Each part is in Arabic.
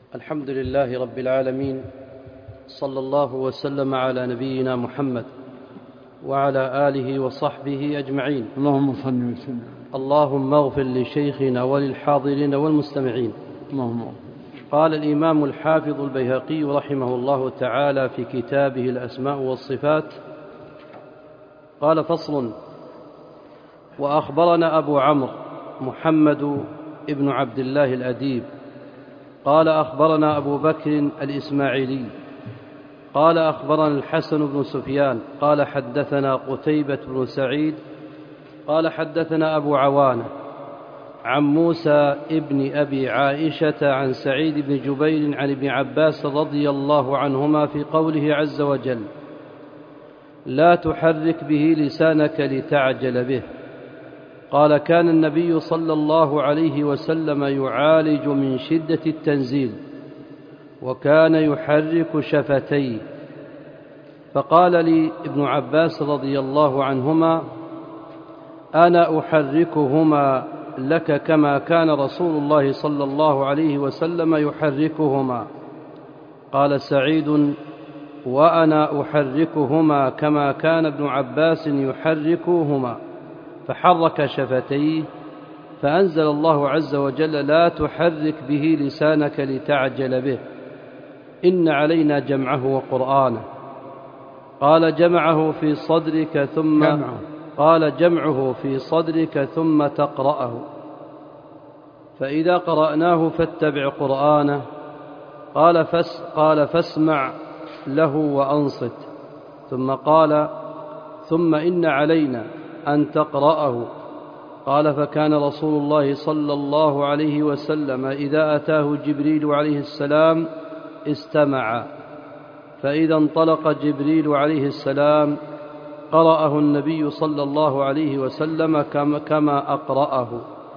الحمد لله رب العالمين، صلى الله وسلم على نبينا محمد وعلى آله وصحبه أجمعين. اللهم صل وسلم. اللهم اغفر لشيخنا وللحاضرين والمستمعين. اللهم اغفر. قال الإمام الحافظ البيهقي رحمه الله تعالى في كتابه الأسماء والصفات: قال: فصل. وأخبرنا أبو عمرو محمد ابن عبد الله الأديب قال: أخبرنا أبو بكر الإسماعيلي قال: أخبرنا الحسن بن سفيان قال: حدثنا قتيبة بن سعيد قال: حدثنا أبو عوانة عن موسى ابن أبي عائشة عن سعيد بن جبير عن ابن عباس رضي الله عنهما في قوله عز وجل: لا تحرك به لسانك لتعجل به. قال: كان النبي صلى الله عليه وسلم يعالج من شدة التنزيل، وكان يحرك شفتيه. فقال لي ابن عباس رضي الله عنهما: أنا أحركهما لك كما كان رسول الله صلى الله عليه وسلم يحركهما. قال سعيد: وأنا أحركهما كما كان ابن عباس يحركهما. فحرك شفتيه، فأنزل الله عز وجل: لا تحرك به لسانك لتعجل به، إن علينا جمعه وقرآنه. قال: جمعه في صدرك ثم تقرأه، فإذا قرأناه فاتبع قرآنه. قال: فاسمع له وأنصت. ثم قال: ثم إن علينا أن تقرأه. قال: فكان رسول الله صلى الله عليه وسلم إذا أتاه جبريل عليه السلام استمع، فإذا انطلق جبريل عليه السلام قرأه النبي صلى الله عليه وسلم كما أقرأه.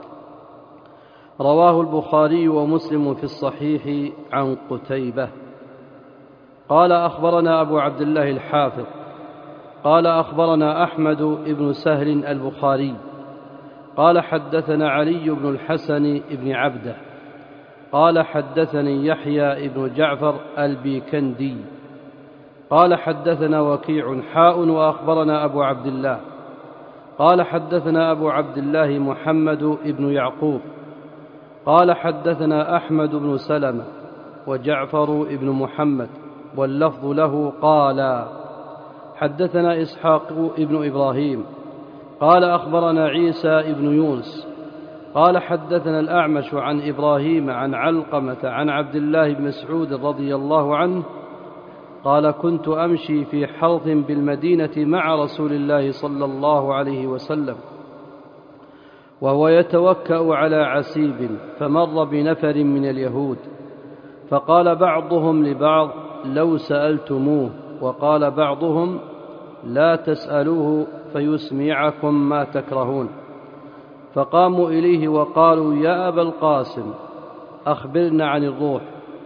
رواه البخاري ومسلم في الصحيح عن قتيبة. قال: أخبرنا أبو عبد الله الحافظ قال: أخبرنا أحمد بن سهل البخاري قال: حدثنا علي بن الحسن بن عبده قال: حدثني يحيى بن جعفر البيكندي قال: حدثنا وكيع وأخبرنا أبو عبد الله قال: حدثنا أبو عبد الله محمد بن يعقوب قال: حدثنا أحمد بن سلمة وجعفر بن محمد، واللفظ له، قال: حدثنا إسحاق بن إبراهيم قال: أخبرنا عيسى بن يونس قال: حدثنا الأعمش عن إبراهيم عن علقمة عن عبد الله بن مسعود رضي الله عنه قال: كنت أمشي في حوض بالمدينة مع رسول الله صلى الله عليه وسلم، وهو يتوكأ على عسيب، فمر بنفر من اليهود، فقال بعضهم لبعض: لو سألتموه. وقال بعضهم: لا تسألوه فيسمعكم ما تكرهون. فقاموا إليه وقالوا: يا أبا القاسم، أخبرنا عن الروح.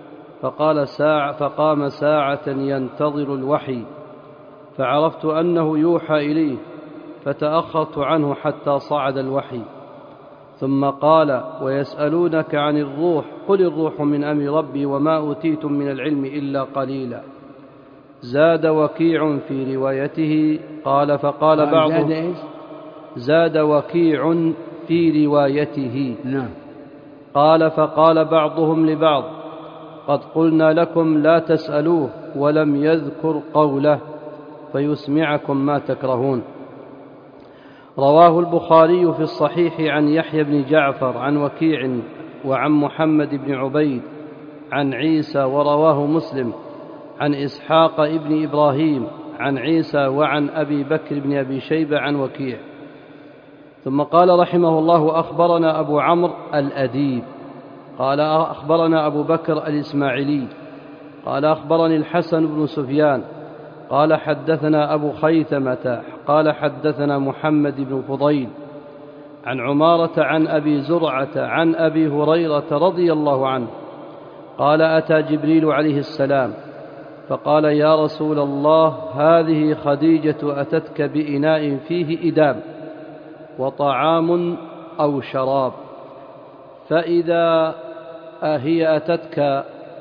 فقام ساعة ينتظر الوحي، فعرفت أنه يوحى إليه، فتأخرت عنه حتى صعد الوحي. ثم قال: ويسألونك عن الروح، قل الروح من أمر ربي وما أوتيتم من العلم إلا قليلا. زاد وكيع في روايته قال: فقال بعضهم: زاد وكيع في روايته قال: فقال بعضهم لبعض: قد قلنا لكم لا تسألوه، ولم يذكر قوله فيسمعكم ما تكرهون. رواه البخاري في الصحيح عن يحيى بن جعفر عن وكيع وعن محمد بن عبيد عن عيسى. ورواه مسلم عن إسحاق ابن إبراهيم عن عيسى وعن أبي بكر بن أبي شيبة عن وكيع. ثم قال رحمه الله: أخبرنا أبو عمرو الأديب قال: أخبرنا أبو بكر الإسماعيلي قال: أخبرني الحسن بن سفيان قال: حدثنا أبو خيثمة قال: حدثنا محمد بن فضيل عن عمارة عن أبي زرعة عن أبي هريرة رضي الله عنه قال: أتى جبريل عليه السلام فقال: يا رسول الله، هذه خديجة أتتك بإناء فيه إدام وطعام أو شراب، فإذا هي أتتك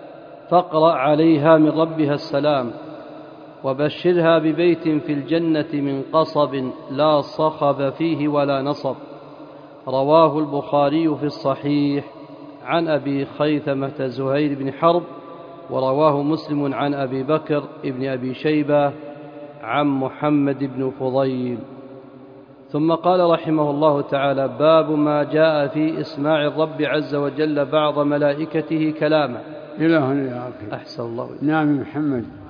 فاقرأ عليها من ربها السلام وبشرها ببيت في الجنة من قصب لا صخب فيه ولا نصب. رواه البخاري في الصحيح عن أبي خيثمة زهير بن حرب، ورواه مسلم عن أبي بكر ابن أبي شيبة عن محمد بن فضيل. ثم قال رحمه الله تعالى: باب ما جاء في إسماع الرب عز وجل بعض ملائكته كلامه. إلى هنا يا أخي. أحسن الله. نعم محمد.